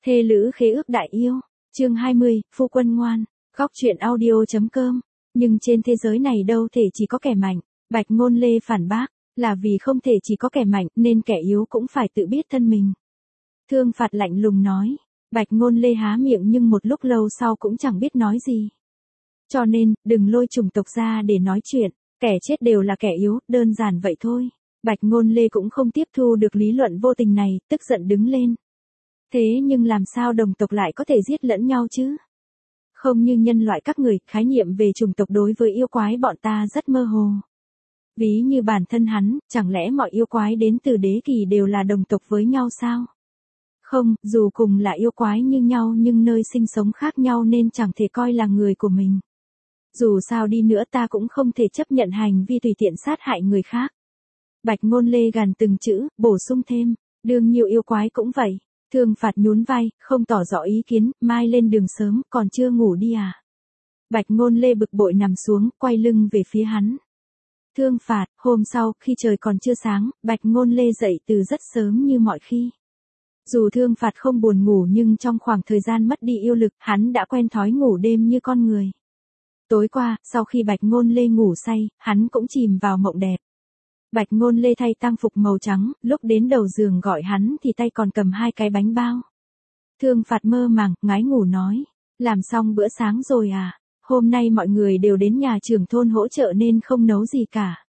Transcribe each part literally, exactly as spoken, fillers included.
Thê lữ khế ước đại yêu, chương hai mươi, phu quân ngoan, góc truyện audio.com. Nhưng trên thế giới này đâu thể chỉ có kẻ mạnh, Bạch Ngôn Lê phản bác, là vì không thể chỉ có kẻ mạnh nên kẻ yếu cũng phải tự biết thân mình. Thương Phạt lạnh lùng nói, Bạch Ngôn Lê há miệng nhưng một lúc lâu sau cũng chẳng biết nói gì. Cho nên, đừng lôi chủng tộc ra để nói chuyện, kẻ chết đều là kẻ yếu, đơn giản vậy thôi. Bạch Ngôn Lê cũng không tiếp thu được lý luận vô tình này, tức giận đứng lên. Thế nhưng làm sao đồng tộc lại có thể giết lẫn nhau chứ? Không như nhân loại các người, khái niệm về chủng tộc đối với yêu quái bọn ta rất mơ hồ. Ví như bản thân hắn, chẳng lẽ mọi yêu quái đến từ đế kỳ đều là đồng tộc với nhau sao? Không, dù cùng là yêu quái như nhau nhưng nơi sinh sống khác nhau nên chẳng thể coi là người của mình. Dù sao đi nữa ta cũng không thể chấp nhận hành vi tùy tiện sát hại người khác. Bạch Ngôn Lê gằn từng chữ, bổ sung thêm, đương nhiều yêu quái cũng vậy. Thương Phạt nhún vai, không tỏ rõ ý kiến, mai lên đường sớm, còn chưa ngủ đi à? Bạch Ngôn Lê bực bội nằm xuống, quay lưng về phía hắn. Thương Phạt, hôm sau, khi trời còn chưa sáng, Bạch Ngôn Lê dậy từ rất sớm như mọi khi. Dù Thương Phạt không buồn ngủ nhưng trong khoảng thời gian mất đi yêu lực, hắn đã quen thói ngủ đêm như con người. Tối qua, sau khi Bạch Ngôn Lê ngủ say, hắn cũng chìm vào mộng đẹp. Bạch Ngôn Lê thay tang phục màu trắng, lúc đến đầu giường gọi hắn thì tay còn cầm hai cái bánh bao. Thương Phạt mơ màng, ngái ngủ nói, làm xong bữa sáng rồi à, hôm nay mọi người đều đến nhà trưởng thôn hỗ trợ nên không nấu gì cả.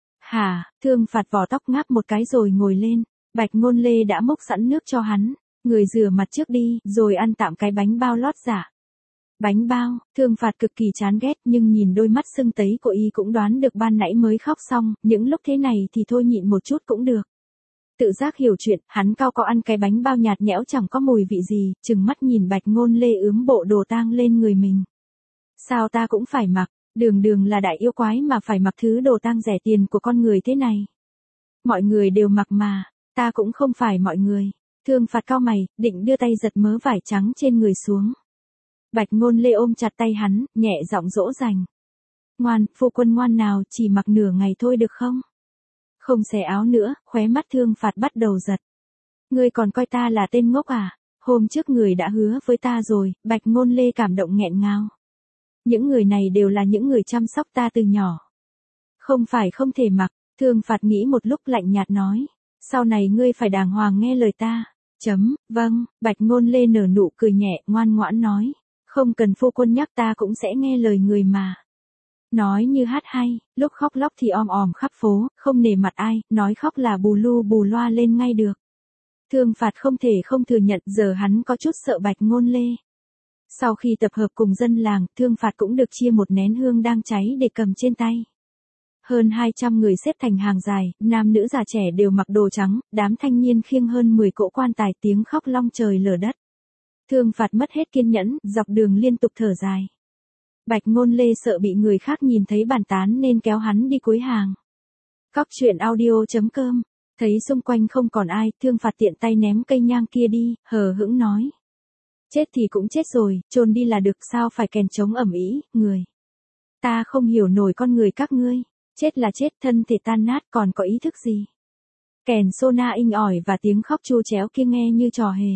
Hả, Thương Phạt vò tóc ngáp một cái rồi ngồi lên, Bạch Ngôn Lê đã múc sẵn nước cho hắn, người rửa mặt trước đi, rồi ăn tạm cái bánh bao lót dạ. Bánh bao, Thương Phạt cực kỳ chán ghét nhưng nhìn đôi mắt sưng tấy của y cũng đoán được ban nãy mới khóc xong, những lúc thế này thì thôi nhịn một chút cũng được. Tự giác hiểu chuyện, hắn cao có ăn cái bánh bao nhạt nhẽo chẳng có mùi vị gì, chừng mắt nhìn Bạch Ngôn Lê ướm bộ đồ tang lên người mình. Sao ta cũng phải mặc, đường đường là đại yêu quái mà phải mặc thứ đồ tang rẻ tiền của con người thế này. Mọi người đều mặc mà, ta cũng không phải mọi người. Thương Phạt cau mày, định đưa tay giật mớ vải trắng trên người xuống. Bạch Ngôn Lê ôm chặt tay hắn, nhẹ giọng dỗ dành. Ngoan, phu quân ngoan nào, chỉ mặc nửa ngày thôi được không? Không xẻ áo nữa, khóe mắt Thương Phạt bắt đầu giật. Ngươi còn coi ta là tên ngốc à? Hôm trước người đã hứa với ta rồi, Bạch Ngôn Lê cảm động nghẹn ngào. Những người này đều là những người chăm sóc ta từ nhỏ. Không phải không thể mặc, Thương Phạt nghĩ một lúc lạnh nhạt nói. Sau này ngươi phải đàng hoàng nghe lời ta. Chấm, vâng, Bạch Ngôn Lê nở nụ cười nhẹ, ngoan ngoãn nói. Không cần phu quân nhắc ta cũng sẽ nghe lời người mà. Nói như hát hay, lúc khóc lóc thì om òm khắp phố, không nể mặt ai, nói khóc là bù lu bù loa lên ngay được. Thương Phạt không thể không thừa nhận giờ hắn có chút sợ Bạch Ngôn Lê. Sau khi tập hợp cùng dân làng, Thương Phạt cũng được chia một nén hương đang cháy để cầm trên tay. Hơn hai trăm người xếp thành hàng dài, nam nữ già trẻ đều mặc đồ trắng, đám thanh niên khiêng hơn mười cỗ quan tài tiếng khóc long trời lở đất. Thương Phạt mất hết kiên nhẫn, dọc đường liên tục thở dài. Bạch Ngôn Lê sợ bị người khác nhìn thấy bàn tán nên kéo hắn đi cuối hàng. Góc truyện audio.com, thấy xung quanh không còn ai, Thương Phạt tiện tay ném cây nhang kia đi, hờ hững nói. Chết thì cũng chết rồi, chôn đi là được, sao phải kèn trống ầm ĩ, người. Ta không hiểu nổi con người các ngươi, chết là chết, thân thể tan nát còn có ý thức gì. Kèn sona inh ỏi và tiếng khóc chu chéo kia nghe như trò hề.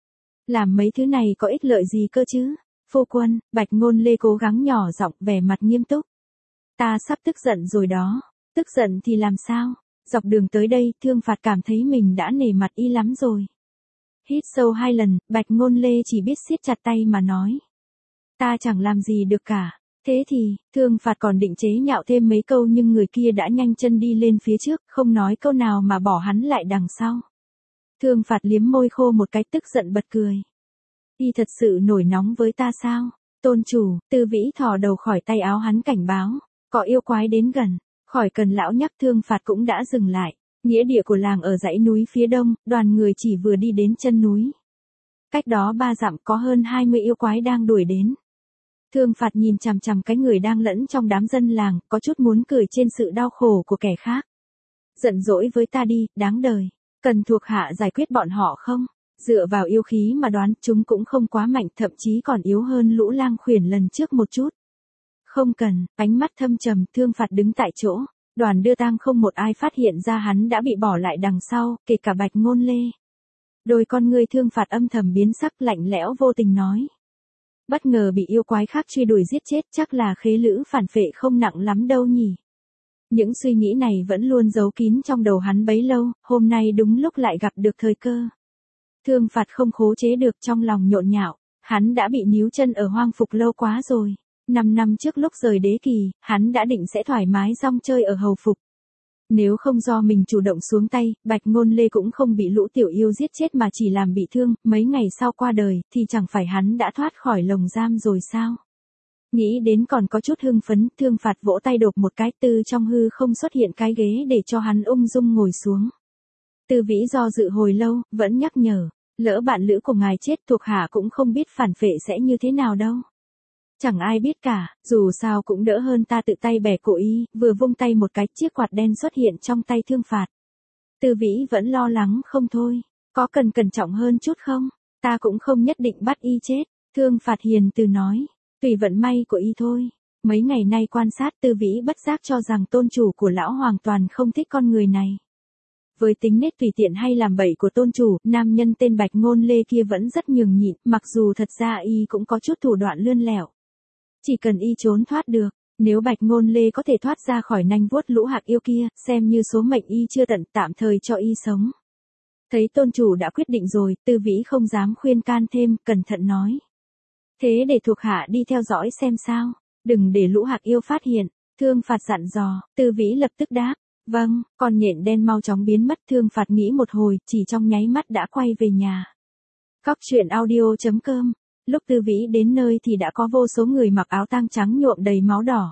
Làm mấy thứ này có ích lợi gì cơ chứ? Phu quân, Bạch Ngôn Lê cố gắng nhỏ giọng, vẻ mặt nghiêm túc. Ta sắp tức giận rồi đó. Tức giận thì làm sao? Dọc đường tới đây, Thương Phạt cảm thấy mình đã nể mặt y lắm rồi. Hít sâu hai lần, Bạch Ngôn Lê chỉ biết siết chặt tay mà nói. Ta chẳng làm gì được cả. Thế thì, Thương Phạt còn định chế nhạo thêm mấy câu nhưng người kia đã nhanh chân đi lên phía trước, không nói câu nào mà bỏ hắn lại đằng sau. Thương Phạt liếm môi khô một cái, tức giận bật cười. Y thật sự nổi nóng với ta sao? Tôn chủ, Tư Vĩ thò đầu khỏi tay áo hắn cảnh báo. Có yêu quái đến gần. Khỏi cần lão nhắc, Thương Phạt cũng đã dừng lại. Nghĩa địa của làng ở dãy núi phía đông, đoàn người chỉ vừa đi đến chân núi. Cách đó ba dặm có hơn hai mươi yêu quái đang đuổi đến. Thương Phạt nhìn chằm chằm cái người đang lẫn trong đám dân làng, có chút muốn cười trên sự đau khổ của kẻ khác. Giận dỗi với ta đi, đáng đời. Cần thuộc hạ giải quyết bọn họ không? Dựa vào yêu khí mà đoán, chúng cũng không quá mạnh, thậm chí còn yếu hơn lũ lang khuyển lần trước một chút. Không cần, ánh mắt thâm trầm, Thương Phạt đứng tại chỗ. Đoàn đưa tang không một ai phát hiện ra hắn đã bị bỏ lại đằng sau, kể cả Bạch Ngôn Lê. Đôi con ngươi Thương Phạt âm thầm biến sắc, lạnh lẽo vô tình nói. Bất ngờ bị yêu quái khác truy đuổi giết chết, chắc là khế lữ phản phệ không nặng lắm đâu nhỉ. Những suy nghĩ này vẫn luôn giấu kín trong đầu hắn bấy lâu, hôm nay đúng lúc lại gặp được thời cơ. Thương Phạt không khống chế được, trong lòng nhộn nhạo, hắn đã bị níu chân ở Hoang Phục lâu quá rồi. Năm năm trước lúc rời đế kỳ, hắn đã định sẽ thoải mái rong chơi ở Hầu Phục. Nếu không do mình chủ động xuống tay, Bạch Ngôn Lê cũng không bị lũ tiểu yêu giết chết mà chỉ làm bị thương, mấy ngày sau qua đời, thì chẳng phải hắn đã thoát khỏi lồng giam rồi sao? Nghĩ đến còn có chút hưng phấn, Thương Phạt vỗ tay đột một cái, từ trong hư không xuất hiện cái ghế để cho hắn ung dung ngồi xuống. Tư Vĩ do dự hồi lâu, vẫn nhắc nhở, lỡ bạn lữ của ngài chết, thuộc hạ cũng không biết phản phệ sẽ như thế nào đâu. Chẳng ai biết cả, dù sao cũng đỡ hơn ta tự tay bẻ cổ y, vừa vung tay một cái, chiếc quạt đen xuất hiện trong tay Thương Phạt. Tư Vĩ vẫn lo lắng không thôi, có cần cẩn trọng hơn chút không? Ta cũng không nhất định bắt y chết, Thương Phạt hiền từ nói, tùy vận may của y thôi. Mấy ngày nay quan sát, Tư Vĩ bất giác cho rằng tôn chủ của lão hoàn toàn không thích con người này. Với tính nết tùy tiện hay làm bậy của tôn chủ, nam nhân tên Bạch Ngôn Lê kia vẫn rất nhường nhịn, mặc dù thật ra y cũng có chút thủ đoạn lươn lẹo. Chỉ cần y trốn thoát được, nếu Bạch Ngôn Lê có thể thoát ra khỏi nanh vuốt lũ hạc yêu kia, xem như số mệnh y chưa tận, tạm thời cho y sống. Thấy tôn chủ đã quyết định rồi, Tư Vĩ không dám khuyên can thêm, cẩn thận nói. Thế để thuộc hạ đi theo dõi xem sao, đừng để lũ hạc yêu phát hiện. Thương Phạt dặn dò, Tư Vĩ lập tức đáp. Vâng, con nhện đen mau chóng biến mất. Thương Phạt nghĩ một hồi, chỉ trong nháy mắt đã quay về nhà. Cóc truyện audio chấm com. Lúc Tư Vĩ đến nơi thì đã có vô số người mặc áo tang trắng nhuộm đầy máu đỏ.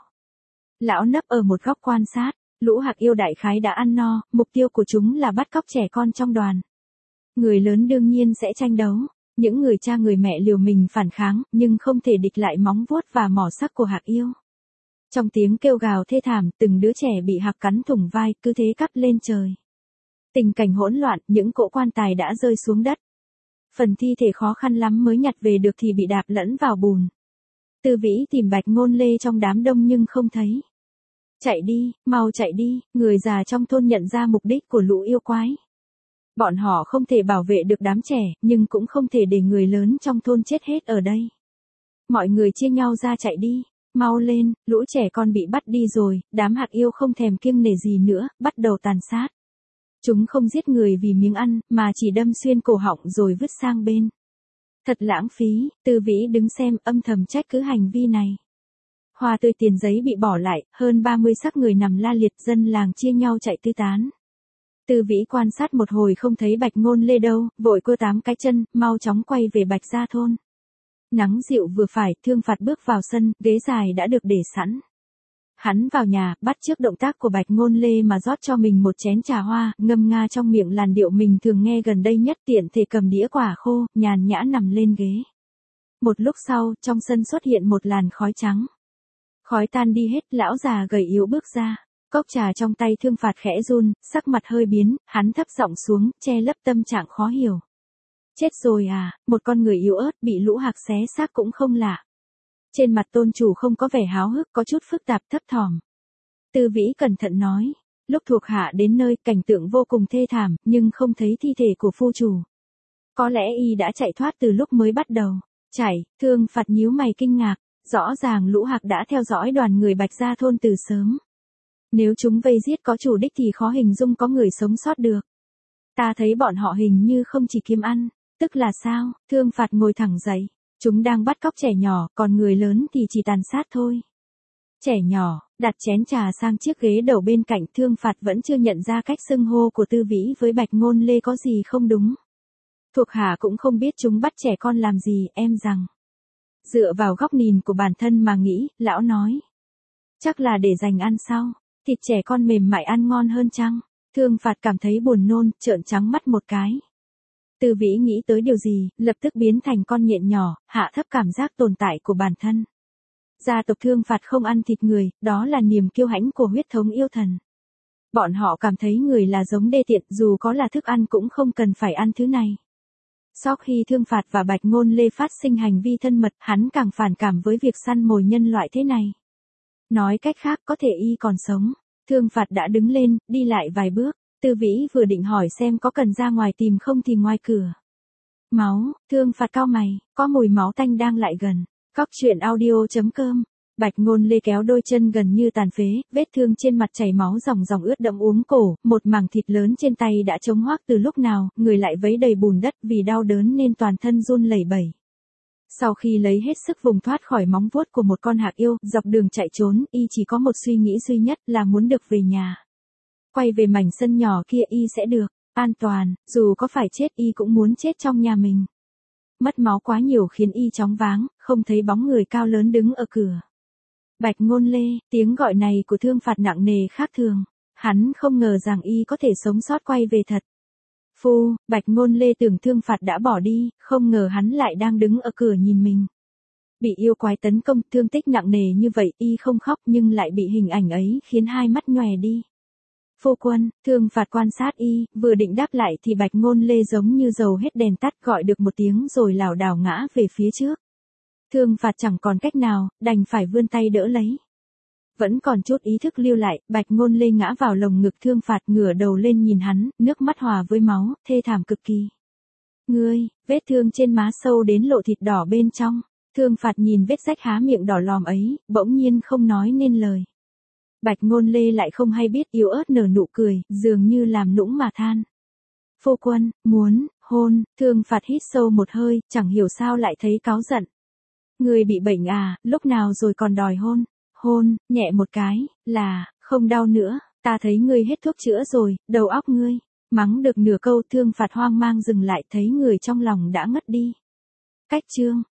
Lão nấp ở một góc quan sát, lũ hạc yêu đại khái đã ăn no, mục tiêu của chúng là bắt cóc trẻ con trong đoàn. Người lớn đương nhiên sẽ tranh đấu, những người cha người mẹ liều mình phản kháng, nhưng không thể địch lại móng vuốt và mỏ sắc của hạc yêu. Trong tiếng kêu gào thê thảm, từng đứa trẻ bị hạc cắn thủng vai, cứ thế cắp lên trời. Tình cảnh hỗn loạn, những cỗ quan tài đã rơi xuống đất. Phần thi thể khó khăn lắm mới nhặt về được thì bị đạp lẫn vào bùn. Tư Vĩ tìm Bạch Ngôn Lê trong đám đông nhưng không thấy. Chạy đi, mau chạy đi, người già trong thôn nhận ra mục đích của lũ yêu quái. Bọn họ không thể bảo vệ được đám trẻ, nhưng cũng không thể để người lớn trong thôn chết hết ở đây. Mọi người chia nhau ra chạy đi, mau lên, lũ trẻ con bị bắt đi rồi, đám hạc yêu không thèm kiêng nể gì nữa, bắt đầu tàn sát. Chúng không giết người vì miếng ăn, mà chỉ đâm xuyên cổ họng rồi vứt sang bên. Thật lãng phí, Tư Vĩ đứng xem âm thầm trách cứ hành vi này. Hoa tươi tiền giấy bị bỏ lại, hơn ba mươi xác người nằm la liệt, dân làng chia nhau chạy tứ tán. Tư Vĩ quan sát một hồi không thấy Bạch Ngôn Lê đâu, vội cua tám cái chân, mau chóng quay về Bạch gia thôn. Nắng dịu vừa phải, Thương Phạt bước vào sân, ghế dài đã được để sẵn. Hắn vào nhà, bắt chước động tác của Bạch Ngôn Lê mà rót cho mình một chén trà hoa, ngâm nga trong miệng làn điệu mình thường nghe gần đây nhất, tiện thể cầm đĩa quả khô, nhàn nhã nằm lên ghế. Một lúc sau, trong sân xuất hiện một làn khói trắng. Khói tan đi hết, lão già gầy yếu bước ra. Cốc trà trong tay Thương Phạt khẽ run, sắc mặt hơi biến, hắn thấp giọng xuống, che lấp tâm trạng khó hiểu. Chết rồi à, một con người yếu ớt bị lũ hạc xé xác cũng không lạ. Trên mặt tôn chủ không có vẻ háo hức, có chút phức tạp thấp thỏm. Tư Vĩ cẩn thận nói, lúc thuộc hạ đến nơi cảnh tượng vô cùng thê thảm, nhưng không thấy thi thể của phu chủ. Có lẽ y đã chạy thoát từ lúc mới bắt đầu. Chạy, Thương Phạt nhíu mày kinh ngạc, rõ ràng lũ hạc đã theo dõi đoàn người Bạch gia thôn từ sớm. Nếu chúng vây giết có chủ đích thì khó hình dung có người sống sót được. Ta thấy bọn họ hình như không chỉ kiếm ăn, tức là sao? Thương Phạt ngồi thẳng dậy. Chúng đang bắt cóc trẻ nhỏ, còn người lớn thì chỉ tàn sát thôi. Trẻ nhỏ, đặt chén trà sang chiếc ghế đầu bên cạnh. Thương Phạt vẫn chưa nhận ra cách xưng hô của Tư Vĩ với Bạch Ngôn Lê có gì không đúng. Thuộc hạ cũng không biết chúng bắt trẻ con làm gì, em rằng. Dựa vào góc nhìn của bản thân mà nghĩ, lão nói. Chắc là để dành ăn sau, thịt trẻ con mềm mại ăn ngon hơn chăng? Thương Phạt cảm thấy buồn nôn, trợn trắng mắt một cái. Tư Vĩ nghĩ tới điều gì, lập tức biến thành con nhện nhỏ, hạ thấp cảm giác tồn tại của bản thân. Gia tộc Thương Phạt không ăn thịt người, đó là niềm kiêu hãnh của huyết thống yêu thần. Bọn họ cảm thấy người là giống đê tiện, dù có là thức ăn cũng không cần phải ăn thứ này. Sau khi Thương Phạt và Bạch Ngôn Lê phát sinh hành vi thân mật, hắn càng phản cảm với việc săn mồi nhân loại thế này. Nói cách khác, có thể y còn sống. Thương Phạt đã đứng lên, đi lại vài bước. Tư Vĩ vừa định hỏi xem có cần ra ngoài tìm không thì ngoài cửa Máu, Thương Phạt cau mày, có mùi máu tanh đang lại gần. Cóc truyện audio.com. Bạch Ngôn Lê kéo đôi chân gần như tàn phế, vết thương trên mặt chảy máu ròng ròng ướt đẫm uốn cổ, một mảng thịt lớn trên tay đã trống hoác từ lúc nào, người lại vấy đầy bùn đất vì đau đớn nên toàn thân run lẩy bẩy. Sau khi lấy hết sức vùng thoát khỏi móng vuốt của một con hạc yêu, dọc đường chạy trốn, y chỉ có một suy nghĩ duy nhất là muốn được về nhà. Quay về mảnh sân nhỏ kia y sẽ được an toàn, dù có phải chết y cũng muốn chết trong nhà mình. Mất máu quá nhiều khiến y chóng váng, không thấy bóng người cao lớn đứng ở cửa. Bạch Ngôn Lê, tiếng gọi này của Thương Phạt nặng nề khác thường. Hắn không ngờ rằng y có thể sống sót quay về thật. Phu, Bạch Ngôn Lê tưởng Thương Phạt đã bỏ đi, không ngờ hắn lại đang đứng ở cửa nhìn mình. Bị yêu quái tấn công, thương tích nặng nề như vậy, y không khóc nhưng lại bị hình ảnh ấy khiến hai mắt nhòe đi. Phu quân, Thương Phạt quan sát y, vừa định đáp lại thì Bạch Ngôn Lê giống như dầu hết đèn tắt gọi được một tiếng rồi lảo đảo ngã về phía trước. Thương Phạt chẳng còn cách nào, đành phải vươn tay đỡ lấy. Vẫn còn chút ý thức lưu lại, Bạch Ngôn Lê ngã vào lồng ngực Thương Phạt, ngửa đầu lên nhìn hắn, nước mắt hòa với máu, thê thảm cực kỳ. Ngươi, vết thương trên má sâu đến lộ thịt đỏ bên trong. Thương Phạt nhìn vết rách há miệng đỏ lòm ấy, bỗng nhiên không nói nên lời. Bạch Ngôn Lê lại không hay biết, yếu ớt nở nụ cười, dường như làm nũng mà than. Phu quân, muốn, hôn. Thương Phạt hít sâu một hơi, chẳng hiểu sao lại thấy cáu giận. Ngươi bị bệnh à, lúc nào rồi còn đòi hôn? Hôn, nhẹ một cái, là, không đau nữa, ta thấy ngươi hết thuốc chữa rồi, đầu óc ngươi. Mắng được nửa câu Thương Phạt hoang mang dừng lại, thấy người trong lòng đã ngất đi. Cách chương.